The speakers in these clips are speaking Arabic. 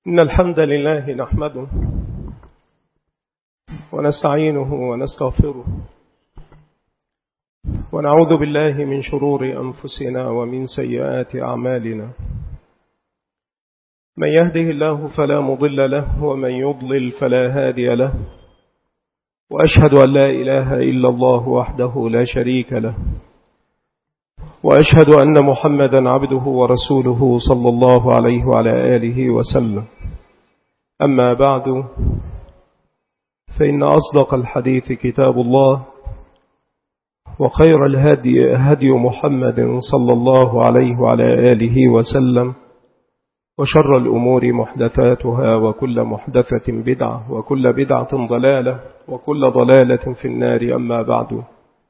إن الحمد لله نحمده ونستعينه ونستغفره ونعوذ بالله من شرور أنفسنا ومن سيئات أعمالنا. من يهده الله فلا مضل له ومن يضلل فلا هادي له، وأشهد أن لا إله إلا الله وحده لا شريك له، وأشهد أن محمدا عبده ورسوله صلى الله عليه وعلى آله وسلم. أما بعد، فإن أصدق الحديث كتاب الله، وخير الهدي هدي محمد صلى الله عليه وعلى آله وسلم، وشر الأمور محدثاتها، وكل محدثة بدعة، وكل بدعة ضلالة، وكل ضلالة في النار. أما بعد،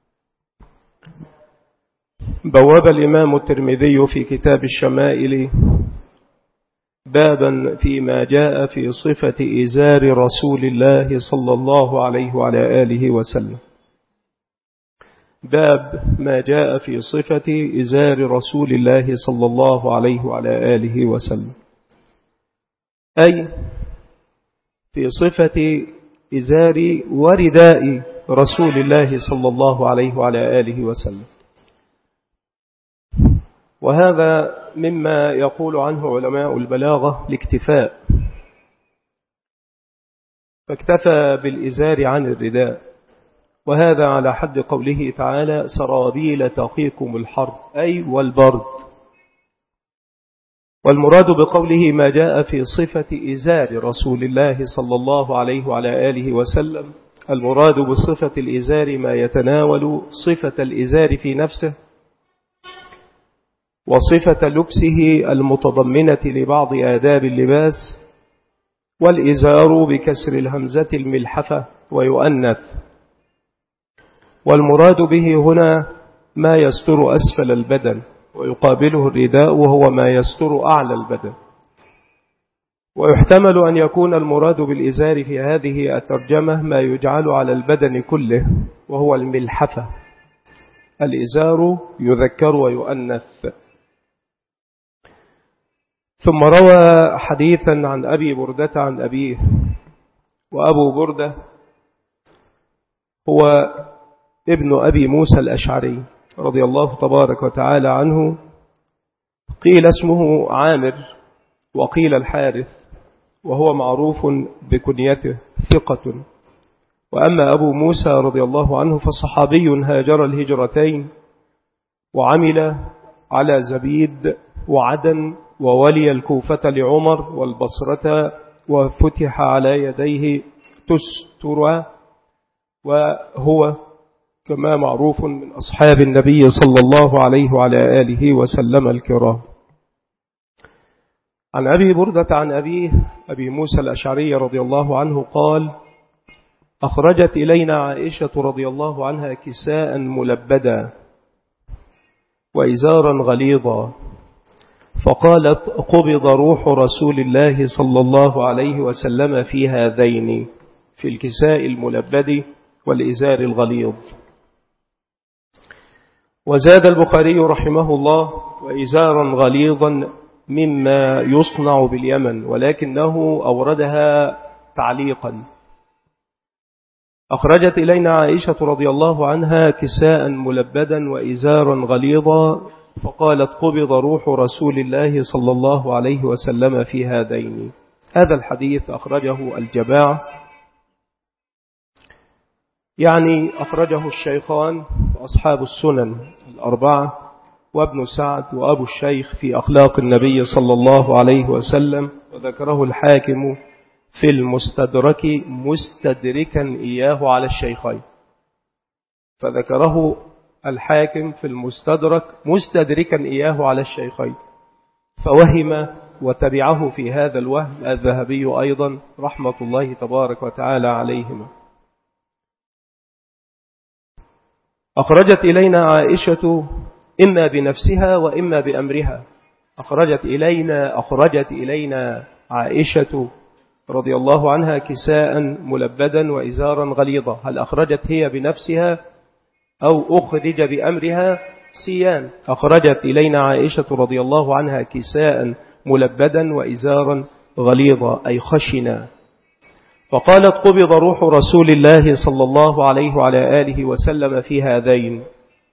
بواب الإمام الترمذي في كتاب الشمائل بابا فيما جاء في صفة إزار رسول الله صلى الله عليه وعلى آله وسلم. باب ما جاء في صفة إزار رسول الله صلى الله عليه وعلى آله وسلم، أي في صفة إزار ورداء رسول الله صلى الله عليه وعلى آله وسلم. وهذا مما يقول عنه علماء البلاغة الاكتفاء، فاكتفى بالإزار عن الرداء، وهذا على حد قوله تعالى: سرابيل تقيكم الحر، أي والبرد. والمراد بقوله ما جاء في صفة إزار رسول الله صلى الله عليه وعلى آله وسلم، المراد بصفة الإزار ما يتناول صفة الإزار في نفسه، وصفة لبسه المتضمنة لبعض آداب اللباس. والإزار بكسر الهمزة الملحفة ويؤنث، والمراد به هنا ما يستر أسفل البدن، ويقابله الرداء وهو ما يستر أعلى البدن. ويحتمل أن يكون المراد بالإزار في هذه الترجمة ما يجعل على البدن كله، وهو الملحفة. الإزار يذكر ويؤنث. ثم روى حديثا عن أبي بردة عن أبيه، وأبو بردة هو ابن أبي موسى الأشعري رضي الله تبارك وتعالى عنه، قيل اسمه عامر وقيل الحارث، وهو معروف بكنيته ثقة. وأما أبو موسى رضي الله عنه فصحابي هاجر الهجرتين، وعمل على زبيد وعدن، وولي الكوفة لعمر والبصرة، وفتح على يديه تستر، وهو كما معروف من أصحاب النبي صلى الله عليه وعلى آله وسلم الكرام. عن أبي بردة عن أبيه أبي موسى الأشعري رضي الله عنه قال: أخرجت إلينا عائشة رضي الله عنها كساء ملبدا وإزارا غليظا، فقالت: قبض روح رسول الله صلى الله عليه وسلم في هذين، في الكساء الملبد والإزار الغليظ. وزاد البخاري رحمه الله: وإزارا غليظا مما يصنع باليمن، ولكنه أوردها تعليقا. أخرجت إلينا عائشة رضي الله عنها كساء ملبدا وإزارا غليظا، فقالت: قبض روح رسول الله صلى الله عليه وسلم في هذين. هذا الحديث أخرجه الجماعة، يعني أخرجه الشيخان وأصحاب السنن الأربعة، وابن سعد وأبو الشيخ في أخلاق النبي صلى الله عليه وسلم، وذكره الحاكم في المستدرك مستدركا إياه على الشيخين. فذكره الحاكم في المستدرك مستدركا إياه على الشيخين، فوهم وتبعه في هذا الوهم الذهبي أيضا رحمة الله تبارك وتعالى عليهما. أخرجت إلينا عائشة إما بنفسها وإما بأمرها. أخرجت إلينا عائشة رضي الله عنها كساء ملبدا وإزارا غليظا. هل أخرجت هي بنفسها أو أخرج بأمرها؟ سيان. أخرجت إلينا عائشة رضي الله عنها كساء ملبدا وإزارا غليظة أي خشنة. فقالت قبض روح رسول الله صلى الله عليه وعلى آله وسلم في هذين،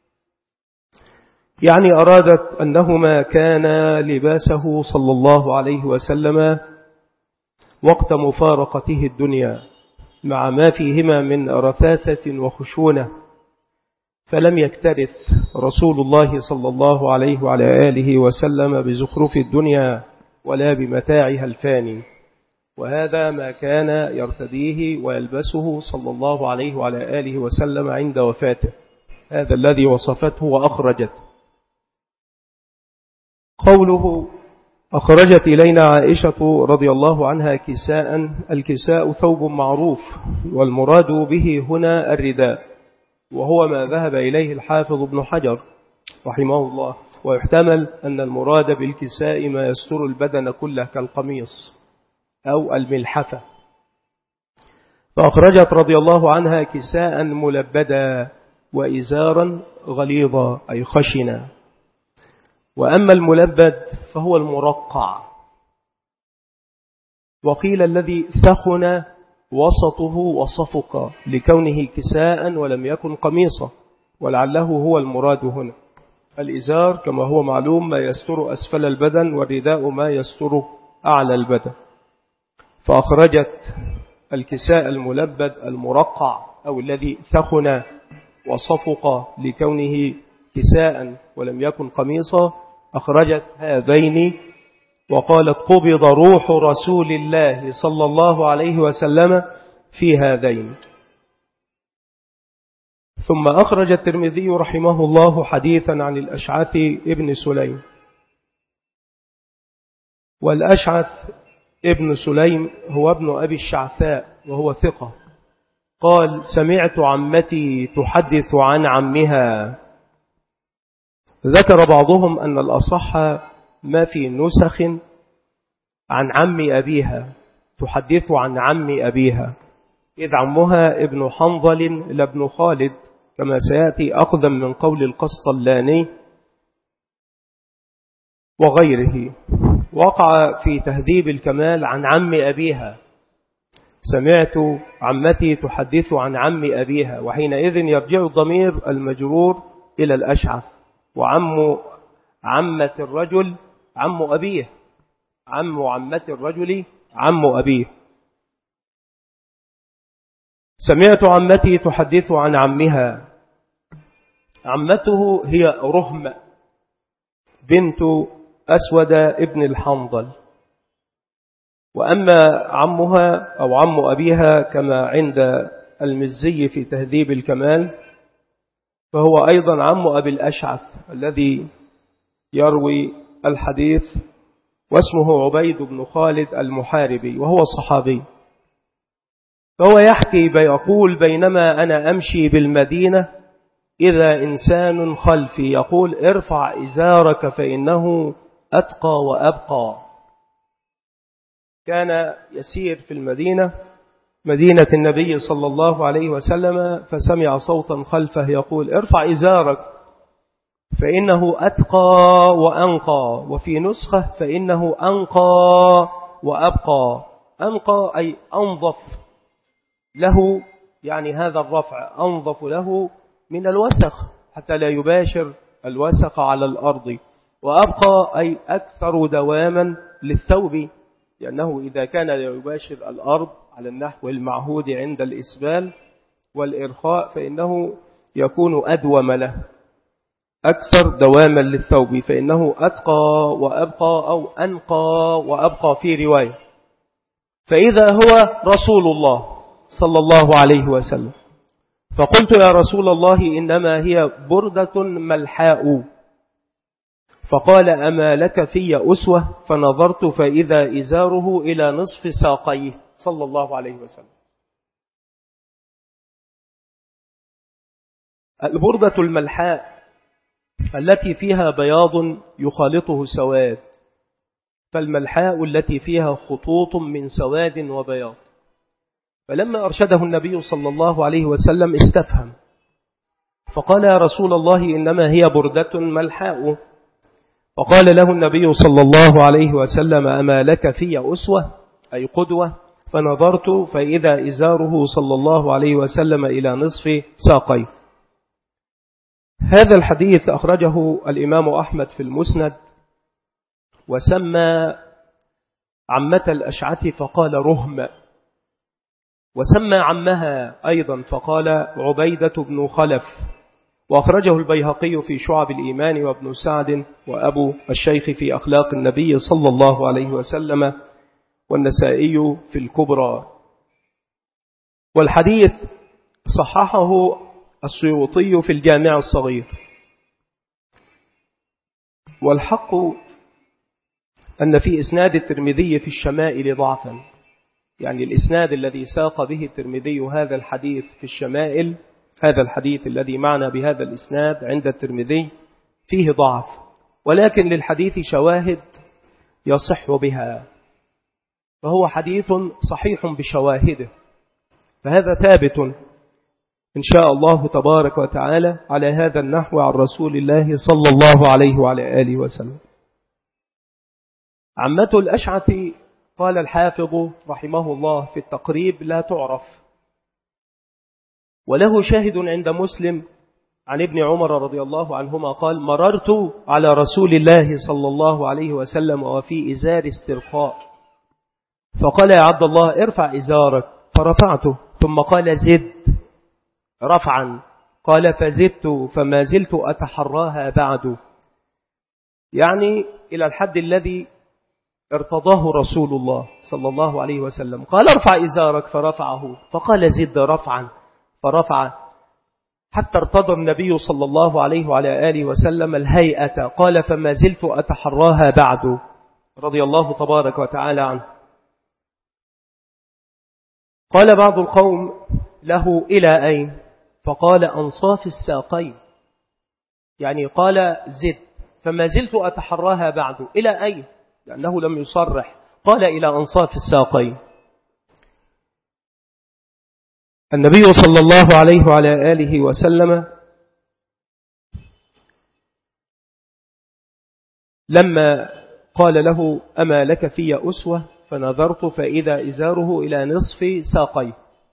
يعني أرادت أنهما كان لباسه صلى الله عليه وسلم وقت مفارقته الدنيا مع ما فيهما من رثاثة وخشونة، فلم يكترث رسول الله صلى الله عليه وعلى آله وسلم بزخرف الدنيا ولا بمتاعها الفاني، وهذا ما كان يرتديه ويلبسه صلى الله عليه وعلى آله وسلم عند وفاته، هذا الذي وصفته وأخرجته. قوله أخرجت إلينا عائشة رضي الله عنها كساء، الكساء ثوب معروف، والمراد به هنا الرداء، وهو ما ذهب إليه الحافظ ابن حجر رحمه الله، ويحتمل أن المراد بالكساء ما يستر البدن كله كالقميص أو الملحفة. فأخرجت رضي الله عنها كساء ملبدا وإزارا غليظا أي خشنا. وأما الملبد فهو المرقع، وقيل الذي ثخن وسطه وصفق لكونه كساء ولم يكن قميصا، ولعله هو المراد هنا. الإزار كما هو معلوم ما يستر أسفل البدن، والرداء ما يستر أعلى البدن. فأخرجت الكساء الملبد المرقع أو الذي ثخن وصفق لكونه كساء ولم يكن قميصا، أخرجت هذين وقالت قبض روح رسول الله صلى الله عليه وسلم في هذين. ثم أخرج الترمذي رحمه الله حديثا عن الأشعث ابن سليم. والأشعث ابن سليم هو ابن أبي الشعثاء وهو ثقة. قال سمعت عمتي تحدث عن عمها. ذكر بعضهم أن الأصح ما في نسخ عن عم أبيها، تحدث عن عم أبيها، إذ عمها ابن حنظل لابن خالد كما سيأتي أخذا من قول القسطلاني وغيره. وقع في تهذيب الكمال عن عم أبيها، سمعت عمتي تحدث عن عم أبيها، وحينئذ يرجع الضمير المجرور إلى الأشعث، وعم عمة الرجل عم أبيه، عم عمة الرجل عم أبيه. سمعت عمتي تحدث عن عمها. عمته هي رهم بنت أسود ابن الحنظل. وأما عمها أو عم أبيها كما عند المزي في تهذيب الكمال فهو أيضا عم أبي الأشعث الذي يروي الحديث، واسمه عبيد بن خالد المحاربي وهو صحابي. فهو يحكي بيقول بينما أنا أمشي بالمدينة إذا إنسان خلفي يقول ارفع إزارك فإنه أتقى وأبقى. كان يسير في المدينة مدينة النبي صلى الله عليه وسلم، فسمع صوتا خلفه يقول ارفع إزارك فإنه أتقى وأنقى، وفي نسخة فإنه أنقى وأبقى. أنقى أي أنظف له، يعني هذا الرفع أنظف له من الوسخ حتى لا يباشر الوسخ على الأرض، وأبقى أي أكثر دواما للثوب، لأنه إذا كان لا يباشر الأرض على النحو المعهود عند الإسبال والإرخاء فإنه يكون أدوم له، أكثر دواما للثوب، فإنه أتقى وأبقى أو أنقى وأبقى في رواية. فإذا هو رسول الله صلى الله عليه وسلم، فقلت يا رسول الله إنما هي بردة ملحاء. فقال أما لك في أسوة؟ فنظرت فإذا إزاره إلى نصف ساقيه صلى الله عليه وسلم. البردة الملحاء التي فيها بياض يخالطه سواد، فالملحاء التي فيها خطوط من سواد وبياض. فلما أرشده النبي صلى الله عليه وسلم استفهم فقال يا رسول الله إنما هي بردة ملحاء. وقال له النبي صلى الله عليه وسلم: أما لك في أسوة أي قدوة؟ فنظرت فإذا إزاره صلى الله عليه وسلم إلى نصف ساقيه. هذا الحديث أخرجه الإمام أحمد في المسند، وسمى عمة الأشعث فقال رهم، وسمى عمها أيضا فقال عبيدة بن خلف، وأخرجه البيهقي في شعب الإيمان وابن سعد وأبو الشيخ في أخلاق النبي صلى الله عليه وسلم والنسائي في الكبرى. والحديث صححه السيوطي في الجامع الصغير. والحق أن في إسناد الترمذي في الشمائل ضعفا، يعني الإسناد الذي ساق به الترمذي هذا الحديث في الشمائل، هذا الحديث الذي معنا بهذا الإسناد عند الترمذي فيه ضعف، ولكن للحديث شواهد يصح بها، فهو حديث صحيح بشواهده، فهذا ثابت إن شاء الله تبارك وتعالى على هذا النحو عن رسول الله صلى الله عليه وعلى آله وسلم. عمة الأشعث قال الحافظ رحمه الله في التقريب لا تعرف، وله شاهد عند مسلم عن ابن عمر رضي الله عنهما قال: مررت على رسول الله صلى الله عليه وسلم وفي إزار استرخاء، فقال: يا عبد الله ارفع إزارك، فرفعته، ثم قال: زد رفعا، قال: فزدت فما زلت أتحراها بعد، يعني إلى الحد الذي ارتضاه رسول الله صلى الله عليه وسلم. قال: ارفع إزارك، فرفعه، فقال: زد رفعا، فرفع، حتى ارتضى النبي صلى الله عليه وعلى آله وسلم الهيئة، قال: فما زلت أتحراها بعد، رضي الله تبارك وتعالى عنه. قال بعض القوم له: إلى أين؟ فقال: أنصاف الساقين، يعني قال: زد فما زلت أتحراها بعد، إلى أين؟ لأنه لم يصرح، قال: إلى أنصاف الساقين. النبي صلى الله عليه وعلى آله وسلم لما قال له: أما لك في أسوة؟ فنظرت فإذا إزاره إلى نصف ساقيه.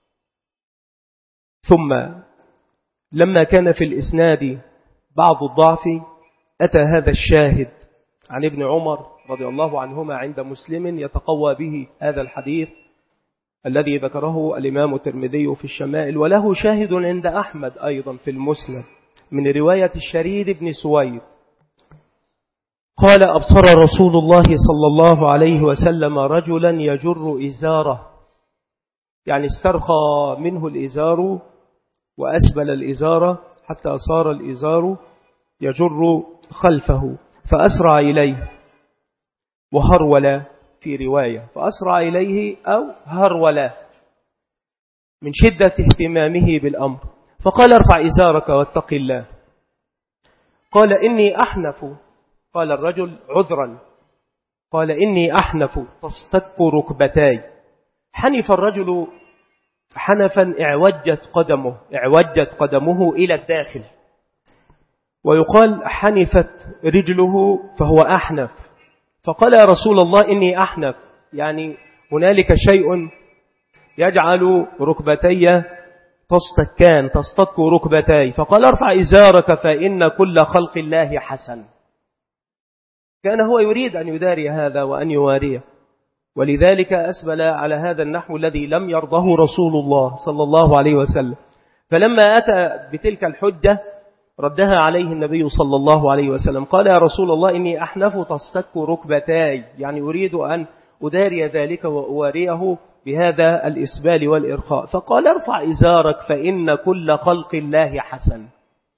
ثم لما كان في الإسناد بعض الضعف أتى هذا الشاهد عن ابن عمر رضي الله عنهما عند مسلم يتقوى به هذا الحديث الذي ذكره الإمام الترمذي في الشمائل، وله شاهد عند أحمد أيضا في المسند من رواية الشريد بن سويد قال: أبصر رسول الله صلى الله عليه وسلم رجلا يجر إزاره، يعني استرخى منه الإزار وأسبل الإزار حتى صار الإزار يجر خلفه، فأسرع إليه وهرول، في رواية فأسرع إليه أو هرول من شدة اهتمامه بالأمر، فقال: ارفع إزارك واتق الله. قال: إني أحنف. قال الرجل: عذرا. قال: إني أحنف تصطك ركبتاي. حنف الرجل حنفا اعوجت قدمه إلى الداخل، ويقال حنفت رجله فهو أحنف. فقال: يا رسول الله إني أحنف، يعني هنالك شيء يجعل ركبتي تصطك ركبتي. فقال: ارفع إزارك فإن كل خلق الله حسن. كان هو يريد أن يداري هذا وأن يواريه، ولذلك أسبل على هذا النحو الذي لم يرضه رسول الله صلى الله عليه وسلم. فلما أتى بتلك الحجة ردها عليه النبي صلى الله عليه وسلم، قال: يا رسول الله إني أحنف تصطك ركبتاي، يعني أريد أن أداري ذلك وأواريه بهذا الإسبال والإرخاء. فقال: ارفع إزارك فإن كل خلق الله حسن.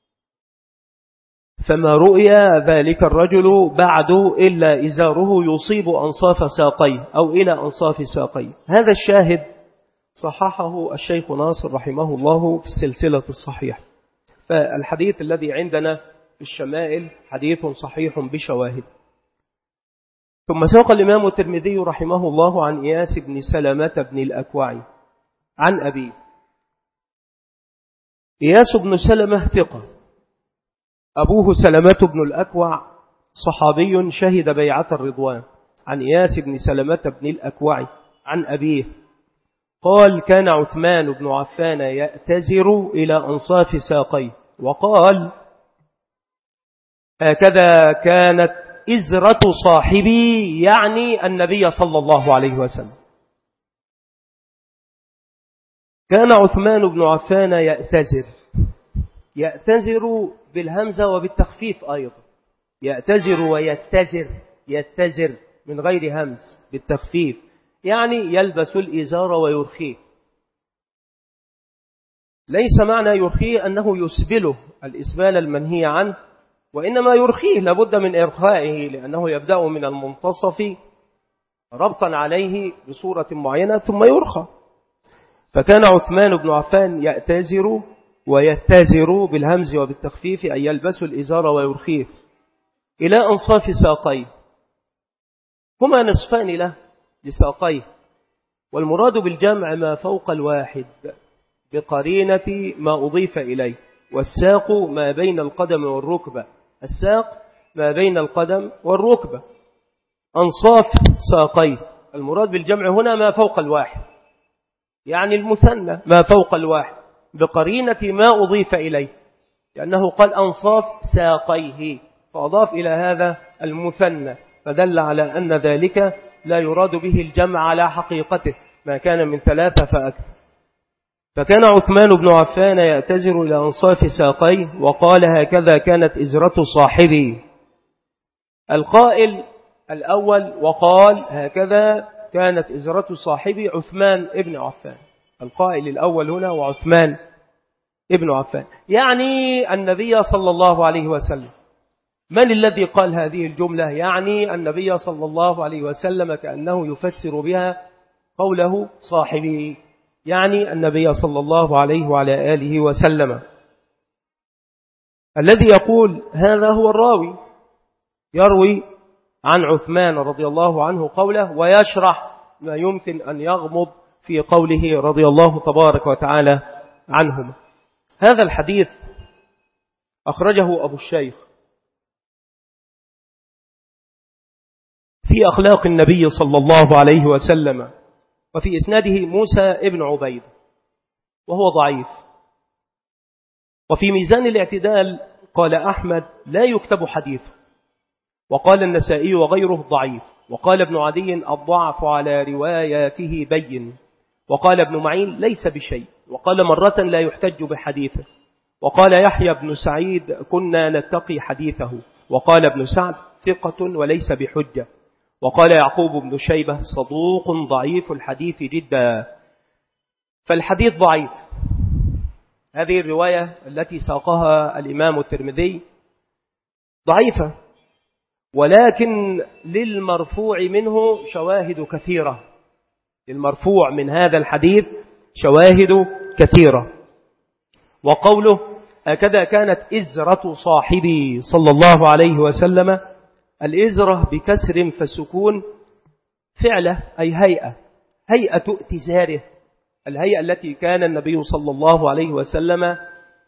فما رؤيا ذلك الرجل بعد إلا إزاره يصيب أنصاف ساقيه أو إلى أنصاف ساقيه. هذا الشاهد صححه الشيخ ناصر رحمه الله في السلسلة الصحيحة. فالحديث الذي عندنا في الشمائل حديث صحيح بشواهد. ثم ساق الإمام الترمذي رحمه الله عن إياس بن سلمة بن الأكوع عن أبيه. إياس بن سلمة ثقة، أبوه سلمة بن الأكوع صحابي شهد بيعة الرضوان، عن إياس بن سلمة بن الأكوع عن أبيه قال: كان عثمان بن عفان يأتزر إلى أنصاف ساقيه، وقال: هكذا كانت إزرة صاحبي، يعني النبي صلى الله عليه وسلم. كان عثمان بن عفان يأتزر بالهمزة وبالتخفيف أيضا، يأتزر ويتزر، يتزر من غير همز بالتخفيف، يعني يلبس الإزار ويرخيه. ليس معنى يرخيه أنه يسبله الإسبال المنهي عنه، وإنما يرخيه لابد من إرخائه، لأنه يبدأ من المنتصف ربطا عليه بصورة معينة ثم يرخى. فكان عثمان بن عفان يأتزر ويتزر بالهمز وبالتخفيف، أي يلبس الإزار ويرخيه إلى أنصاف ساقيه، هما نصفان له لساقيه، والمراد بالجمع ما فوق الواحد بقرينة ما أضيف إليه، والساق ما بين القدم والركبة، الساق ما بين القدم والركبة، أنصاف ساقيه. المراد بالجمع هنا ما فوق الواحد، يعني المثنى ما فوق الواحد بقرينة ما أضيف إليه، لأنه قال أنصاف ساقيه فأضاف إلى هذا المثنى، فدل على أن ذلك لا يراد به الجمع على حقيقته، ما كان من 3 فأكثر. فكان عثمان بن عفان يأتزر إلى أنصاف ساقيه، وقال: هكذا كانت إزرة صاحبي. القائل الأول وقال: هكذا كانت إزرة صاحبي عثمان ابن عفان. القائل الأول هنا وعثمان ابن عفان، يعني النبي صلى الله عليه وسلم. من الذي قال هذه الجملة؟ يعني النبي صلى الله عليه وسلم، كأنه يفسر بها قوله صاحبي، يعني النبي صلى الله عليه وعلى آله وسلم. الذي يقول هذا هو الراوي، يروي عن عثمان رضي الله عنه قوله، ويشرح ما يمكن أن يغمض في قوله رضي الله تبارك وتعالى عنهم. هذا الحديث أخرجه أبو الشيخ في أخلاق النبي صلى الله عليه وسلم، وفي إسناده موسى ابن عبيد وهو ضعيف. وفي ميزان الاعتدال قال أحمد لا يكتب حديثه، وقال النسائي وغيره ضعيف، وقال ابن عدي الضعف على رواياته بين، وقال ابن معين ليس بشيء، وقال مرة لا يحتج بحديثه، وقال يحيى بن سعيد كنا نتقي حديثه، وقال ابن سعد ثقة وليس بحجة، وقال يعقوب بن شيبة صدوق ضعيف الحديث جدا. فالحديث ضعيف. هذه الرواية التي ساقها الإمام الترمذي ضعيفة، ولكن للمرفوع منه شواهد كثيرة، للمرفوع من هذا الحديث شواهد كثيرة. وقوله هكذا كانت إزرة صاحبي صلى الله عليه وسلم، الإزرة بكسر فالسكون فعله أي هيئة ائتزاره، الهيئة التي كان النبي صلى الله عليه وسلم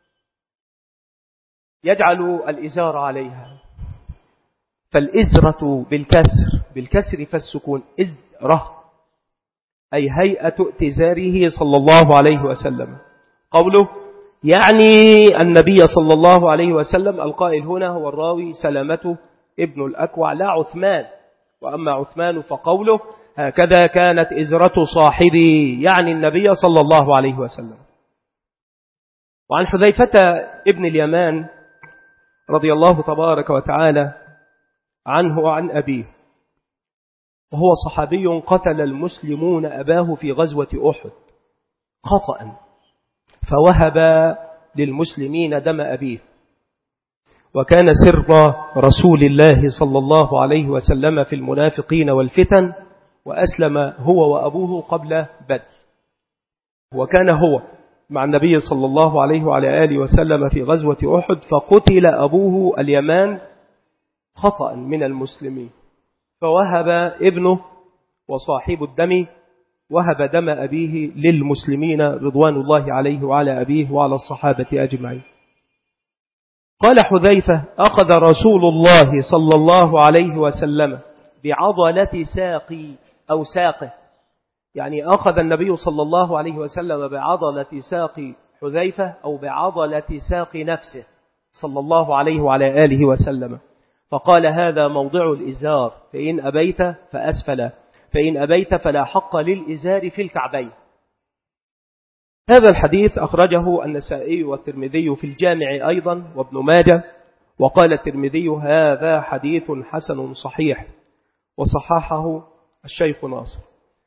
يجعل الإزار عليها. فالإزرة بالكسر فالسكون إزرة أي هيئة ائتزاره صلى الله عليه وسلم. قوله يعني النبي صلى الله عليه وسلم، القائل هنا هو الراوي سلمة ابن الأكوع لا عثمان. وأما عثمان فقوله هكذا كانت إزرة صاحبي، يعني النبي صلى الله عليه وسلم. وعن حذيفة ابن اليمان رضي الله تبارك وتعالى عنه وعن أبيه، وهو صحابي قتل المسلمون أباه في غزوة أحد خطأ، فوهب للمسلمين دم أبيه، وكان سر رسول الله صلى الله عليه وسلم في المنافقين والفتن، وأسلم هو وأبوه قبل بدر، وكان هو مع النبي صلى الله عليه وعلى آله وسلم في غزوة أحد، فقتل أبوه اليمان خطأ من المسلمين، فوهب ابنه وصاحب الدم وهب دم أبيه للمسلمين رضوان الله عليه وعلى أبيه وعلى الصحابة أجمعين. قال حذيفة: أخذ رسول الله صلى الله عليه وسلم بعضلة ساقي أو ساقه، يعني أخذ النبي صلى الله عليه وسلم بعضلة ساق حذيفة أو بعضلة ساق نفسه صلى الله عليه وعلى آله وسلم، فقال: هذا موضع الإزار، فإن أبيت فأسفل، فإن أبيت فلا حق للإزار في الكعبين. هذا الحديث أخرجه النسائي والترمذي في الجامع أيضا وابن ماجه، وقال الترمذي: هذا حديث حسن صحيح، وصححه الشيخ ناصر.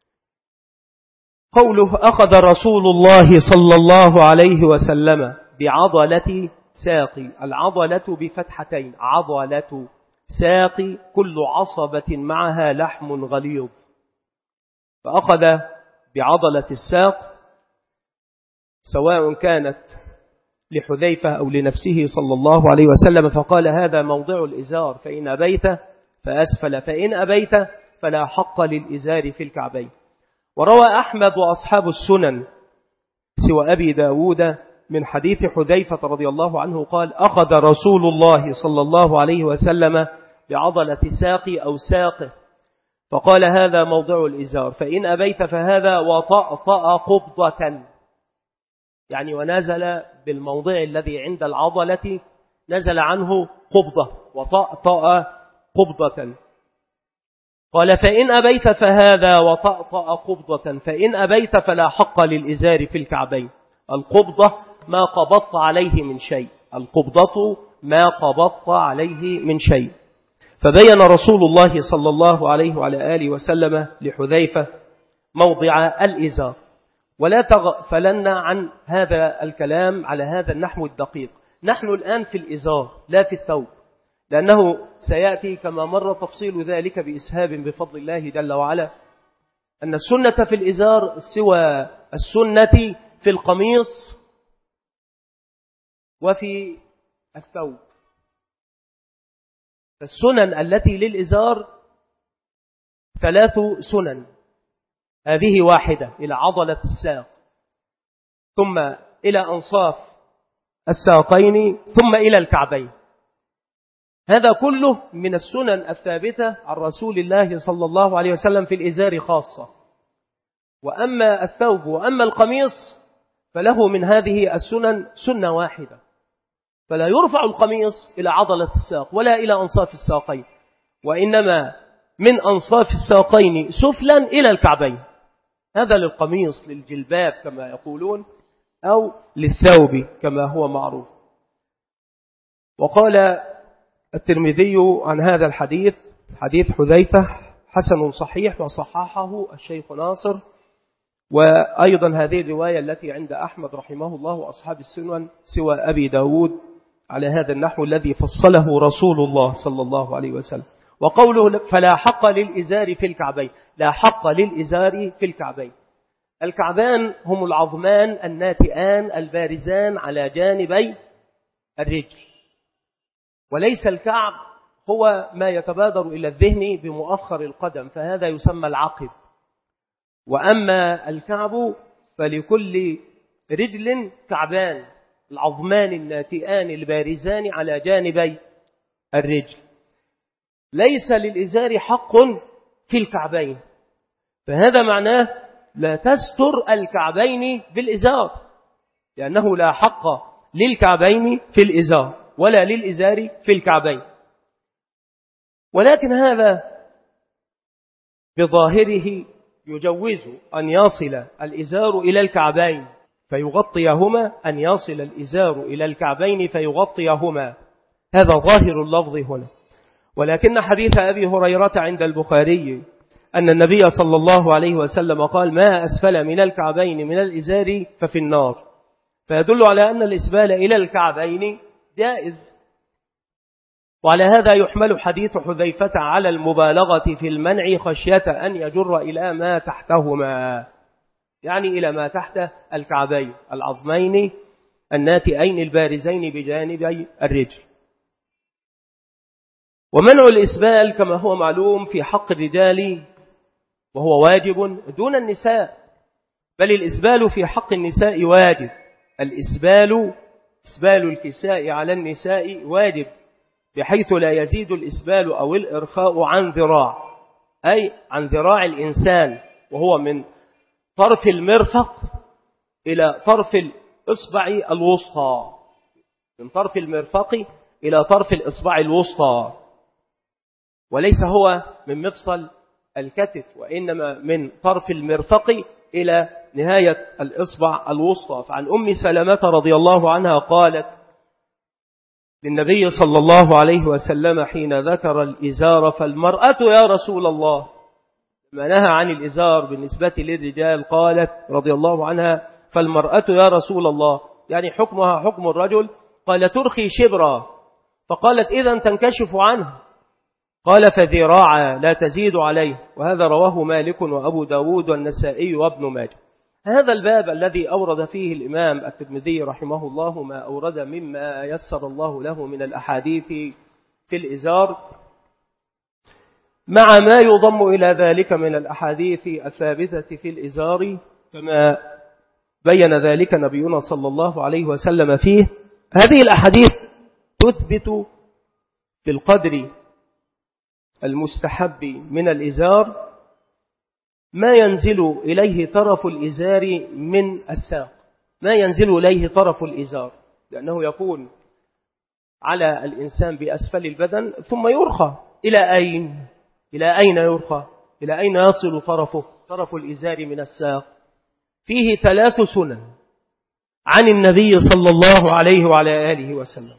قوله: أخذ رسول الله صلى الله عليه وسلم بعضلة ساقي، العضلة بفتحتين، عضلة ساقي كل عصبة معها لحم غليظ، فأخذ بعضلة الساق سواء كانت لحذيفة أو لنفسه صلى الله عليه وسلم، فقال: هذا موضع الإزار، فإن أبيت فأسفل، فإن أبيت فلا حق للإزار في الكعبين. وروى أحمد وأصحاب السنن سوى أبي داود من حديث حذيفة رضي الله عنه قال: أخذ رسول الله صلى الله عليه وسلم بعضلة ساقي أو ساقه، فقال: هذا موضع الإزار، فإن أبيت فهذا، وطأطأ قبضة، يعني ونزل بالموضع الذي عند العضلة، نزل عنه قبضة، وطأطأ قبضة. قال: فإن أبيت فهذا، وطأطأ قبضة، فإن أبيت فلا حق للإزار في الكعبين. القبضة ما قبضت عليه من شيء، القبضة ما قبضت عليه من شيء. فبين رسول الله صلى الله عليه وعلى آله وسلم لحذيفة موضع الإزار. ولا تغفلن عن هذا الكلام على هذا النحو الدقيق. نحن الآن في الإزار لا في الثوب، لأنه سيأتي كما مر تفصيل ذلك بإسهاب بفضل الله جل وعلا أن السنة في الإزار سوى السنة في القميص وفي الثوب. فالسنن التي للإزار 3 سنن، هذه واحدة إلى عضلة الساق، ثم إلى أنصاف الساقين، ثم إلى الكعبين. هذا كله من السنن الثابتة عن رسول الله صلى الله عليه وسلم في الإزار خاصة. وأما الثوب وأما القميص فله من هذه السنن سنة واحدة، فلا يرفع القميص إلى عضلة الساق ولا إلى أنصاف الساقين، وإنما من أنصاف الساقين سفلا إلى الكعبين. هذا للقميص، للجلباب كما يقولون، أو للثوب كما هو معروف. وقال الترمذي عن هذا الحديث، حديث حذيفة حسن صحيح، وصححه الشيخ ناصر. وأيضا هذه الرواية التي عند أحمد رحمه الله وأصحاب السنن سوى أبي داود على هذا النحو الذي فصله رسول الله صلى الله عليه وسلم. وقوله: فلا حق للإزار في الكعبين، لا حق للإزار في الكعبين. الكعبان هم العظمان الناتئان البارزان على جانبي الرجل، وليس الكعب هو ما يتبادر إلى الذهن بمؤخر القدم، فهذا يسمى العقب. وأما الكعب فلكل رجل كعبان، العظمان الناتئان البارزان على جانبي الرجل. ليس للإزار حق في الكعبين، فهذا معناه لا تستر الكعبين بالإزار، لأنه لا حق للكعبين في الإزار ولا للإزار في الكعبين. ولكن هذا بظاهره يجوز أن يصل الإزار إلى الكعبين فيغطيهما، أن يصل الإزار إلى الكعبين فيغطيهما، هذا ظاهر اللفظ هنا. ولكن حديث أبي هريرة عند البخاري أن النبي صلى الله عليه وسلم قال: ما أسفل من الكعبين من الإزار ففي النار، فيدل على أن الإسبال إلى الكعبين جائز. وعلى هذا يحمل حديث حذيفة على المبالغة في المنع خشية أن يجر إلى ما تحتهما، يعني إلى ما تحت الكعبين العظمين الناتئين البارزين بجانبي الرجل. ومنع الإسبال كما هو معلوم في حق الرجال وهو واجب دون النساء، بل الإسبال في حق النساء واجب. الإسبال إسبال الكساء على النساء واجب، بحيث لا يزيد الإسبال أو الإرخاء عن ذراع، أي عن ذراع الإنسان، وهو من طرف المرفق إلى طرف الإصبع الوسطى، من طرف المرفق إلى طرف الإصبع الوسطى، وليس هو من مفصل الكتف، وإنما من طرف المرفق إلى نهاية الإصبع الوسطى. فعن أم سلمة رضي الله عنها قالت للنبي صلى الله عليه وسلم حين ذكر الإزار: فالمرأة يا رسول الله، ما نهى عن الإزار بالنسبة للرجال قالت رضي الله عنها: فالمرأة يا رسول الله، يعني حكمها حكم الرجل. قال: ترخي شبرا. فقالت: إذن تنكشف عنه. قال: فذراعا لا تزيد عليه. وهذا رواه مالك وأبو داود والنسائي وابن ماجه. هذا الباب الذي أورد فيه الإمام الترمذي رحمه الله ما أورد مما يسر الله له من الأحاديث في الإزار، مع ما يضم إلى ذلك من الأحاديث الثابتة في الإزار، كما بين ذلك نبينا صلى الله عليه وسلم فيه. هذه الأحاديث تثبت بالقدر المستحب من الإزار ما ينزل إليه طرف الإزار من الساق، ما ينزل إليه طرف الإزار، لأنه يكون على الإنسان بأسفل البدن ثم يرخى إلى أين؟ إلى أين يرخى؟ إلى أين يصل طرف الإزار من الساق؟ فيه 3 سنن عن النبي صلى الله عليه وعلى آله وسلم.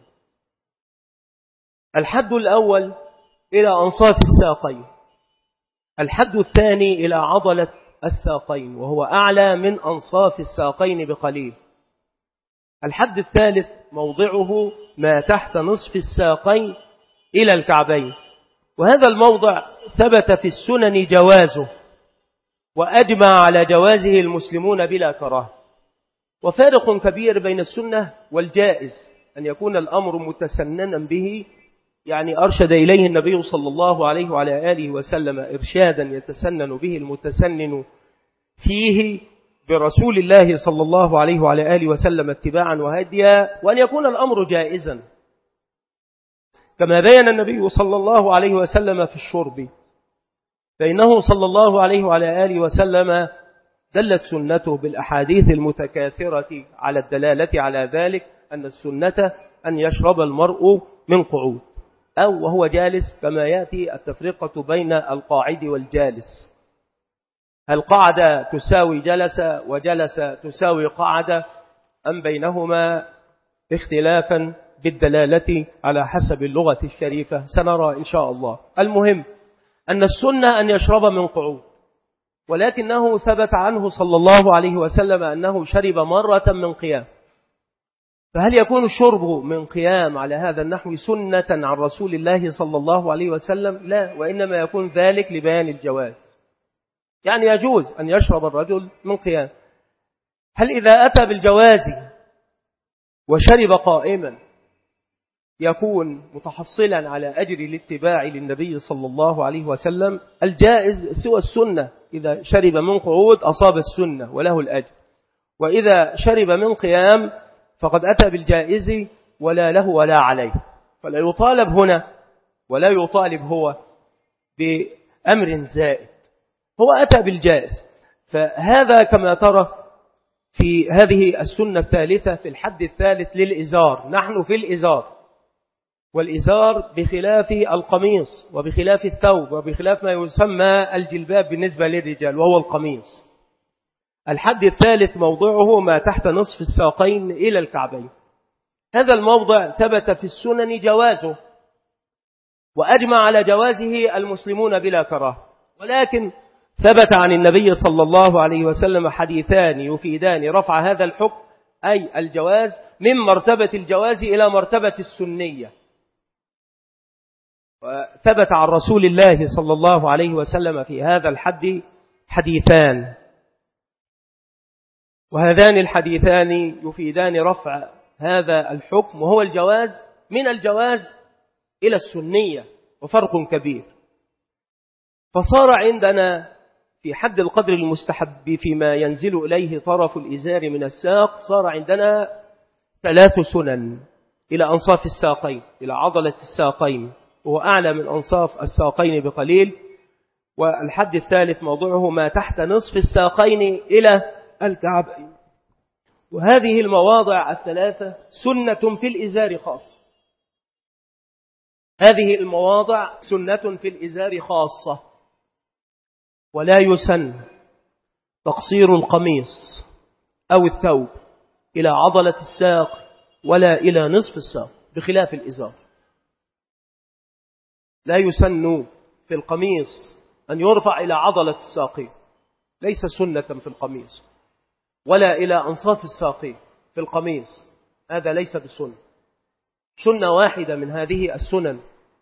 الحد الأول إلى أنصاف الساقين، الحد الثاني إلى عضلة الساقين وهو أعلى من أنصاف الساقين بقليل، الحد الثالث موضعه ما تحت نصف الساقين إلى الكعبين. وهذا الموضع ثبت في السنن جوازه، وأجمع على جوازه المسلمون بلا كراهة. وفارق كبير بين السنة والجائز، أن يكون الأمر متسننا به، يعني أرشد إليه النبي صلى الله عليه وعلى آله وسلم إرشادا يتسنن به المتسنن فيه برسول الله صلى الله عليه وعلى آله وسلم اتباعا وهديا، وأن يكون الأمر جائزا كما بين النبي صلى الله عليه وسلم في الشرب، فإنه صلى الله عليه وعلى آله وسلم دلت سنته بالأحاديث المتكاثرة على الدلالة على ذلك، أن السنة أن يشرب المرء من قعود أو وهو جالس، كما يأتي التفرقة بين القاعد والجالس، هل قعد تساوي جلس وجلس تساوي قعد، أم بينهما اختلافا بالدلالة على حسب اللغة الشريفة، سنرى إن شاء الله. المهم أن السنة أن يشرب من قعود، ولكنه ثبت عنه صلى الله عليه وسلم أنه شرب مرة من قيام، فهل يكون الشرب من قيام على هذا النحو سنة عن رسول الله صلى الله عليه وسلم؟ لا، وإنما يكون ذلك لبيان الجواز، يعني يجوز أن يشرب الرجل من قيام. هل إذا أتى بالجواز وشرب قائما يكون متحصلا على أجر الاتباع للنبي صلى الله عليه وسلم؟ الجائز سوى السنة، إذا شرب من قعود أصاب السنة وله الأجر، وإذا شرب من قيام فقد أتى بالجائز ولا له ولا عليه، فلا يطالب هنا ولا يطالب هو بأمر زائد، هو أتى بالجائز. فهذا كما ترى في هذه السنة الثالثة في الحد الثالث للإزار. نحن في الإزار، والإزار بخلاف القميص وبخلاف الثوب وبخلاف ما يسمى الجلباب بالنسبة للرجال وهو القميص. الحد الثالث موضعه ما تحت نصف الساقين إلى الكعبين. هذا الموضع ثبت في السنن جوازه، وأجمع على جوازه المسلمون بلا كراهة، ولكن ثبت عن النبي صلى الله عليه وسلم حديثان يفيدان رفع هذا الحكم، أي الجواز من مرتبة الجواز إلى مرتبة السنية. وثبت عن رسول الله صلى الله عليه وسلم في هذا الحد حديثان، وهذان الحديثان يفيدان رفع هذا الحكم، وهو الجواز من الجواز إلى السنية، وفرق كبير. فصار عندنا في حد القدر المستحب فيما ينزل إليه طرف الإزار من الساق، صار عندنا 3 سنن إلى أنصاف الساقين، إلى عضلة الساقين، وهو أعلى من أنصاف الساقين بقليل. والحد الثالث موضوعه ما تحت نصف الساقين إلى الكعبين. وهذه المواضع 3 سنة في الإزار خاصة. هذه المواضع سنة في الإزار خاصة، ولا يسن تقصير القميص أو الثوب إلى عضلة الساق ولا إلى نصف الساق، بخلاف الإزار. لا يسن في القميص أن يرفع إلى عضلة الساقين، ليس سنة في القميص، ولا إلى أنصاف الساقين في القميص، هذا ليس بسنة. سنة واحدة من هذه السنن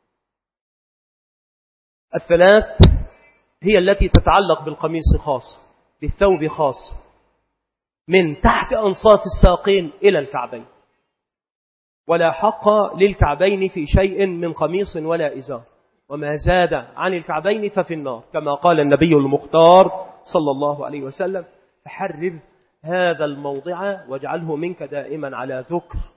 3 هي التي تتعلق بالقميص خاص، بالثوب خاص، من تحت أنصاف الساقين إلى الكعبين، ولا حق للكعبين في شيء من قميص ولا إزار، وما زاد عن الكعبين ففي النار، كما قال النبي المختار صلى الله عليه وسلم: فحرر هذا الموضع واجعله منك دائما على ذكر